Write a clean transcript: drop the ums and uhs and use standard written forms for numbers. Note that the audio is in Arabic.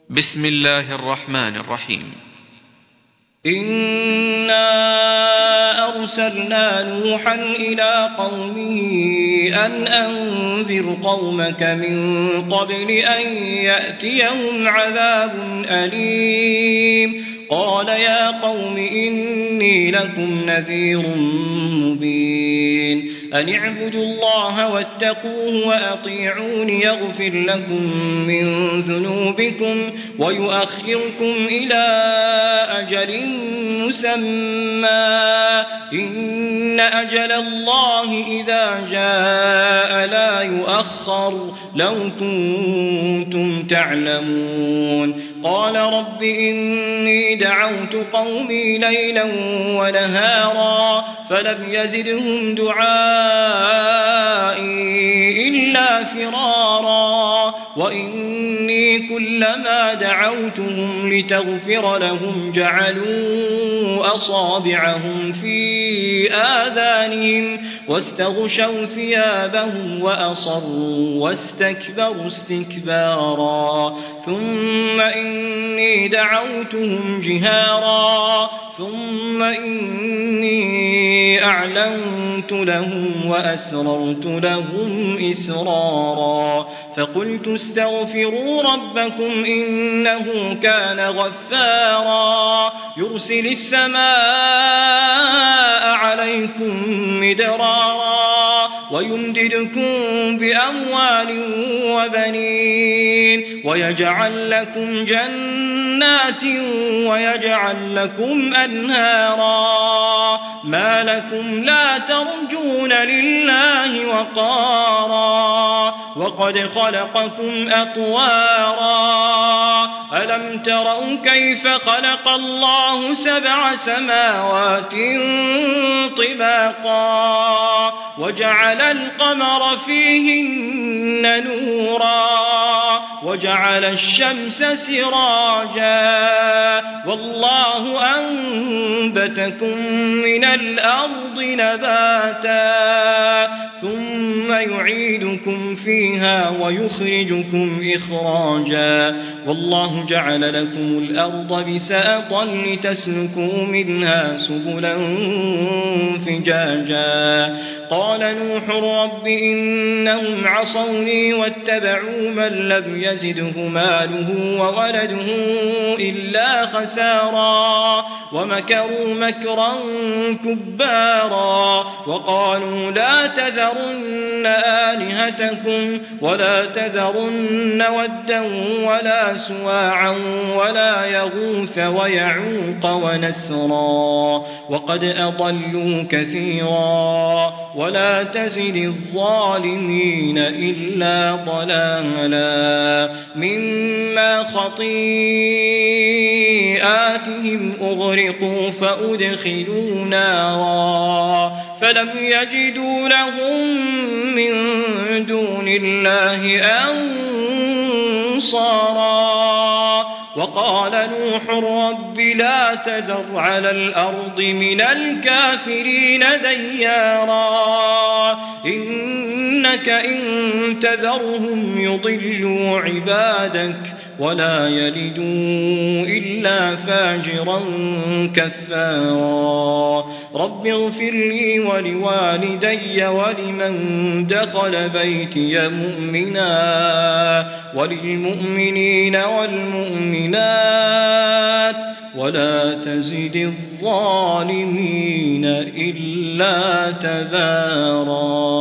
بسم الله الرحمن الرحيم. إنا أرسلنا نوحا إلى قومه أن أنذر قومك من قبل أن يأتيهم عذاب أليم. قال يا قوم إني لكم نذير مبين أن اعبدوا الله واتقوه وأطيعون يغفر لكم من ذنوبكم ويؤخركم إلى أجل مسمى إن أجل الله إذا جاء لا يؤخر لو كنتم تعلمون. قال رب إني دعوت قومي ليلا ونهارا فلم يزدهم دعائي إلا فرارا وإني كلما دعوتهم لتغفر لهم جعلوا أصابعهم في آذانهم واستغشوا ثيابهم وأصروا واستكبروا استكبارا ثم إني دعوتهم جهارا ثم إني أعلنت لهم وأسررت لهم إسرارا فقلت استغفروا ربكم إنه كان غفارا يرسل السماء عليكم مدرارا ويمددكم بأموال وبنين ويجعل لكم جنات ويجعل لكم أنهارا ما لكم لا ترجون لله وقارا وقد خلقكم أطوارا ألم تروا كيف خلق الله 7 سماوات طباقا وجعل القمر فيهن نورا وجعل الشمس سراجا والله أنبتكم من الأرض نباتا ثم يعيدكم فيها ويخرجكم إخراجا والله جعل لكم الأرض بساطا لتسلكوا منها سبلا فجاجا. قال نوح رب إنهم عصوني واتبعوا من لم يزده ماله وولده إلا خسارا ومكروا مكرا كبارا وقالوا لا تذرن آلهتكم ولا تذرن ودا ولا سواعا ولا يغوث ويعوق ونسرا وقد أضلوا كثيرا ولا تزد الظالمين إلا ضلالا مما خطيئاتهم أغرقوا فأدخلوا نارا فلم يجدوا لهم من دون الله أنصارا. وقال نوح رب لا تذر على الأرض من الكافرين ديارا إنك إن تذرهم يضلوا عبادك ولا يلدوا إلا فاجرا كفارا. رب اغفر لي ولوالدي ولمن دخل بيتي مؤمنا وللمؤمنين والمؤمنات ولا تزد الظالمين إلا تبارا.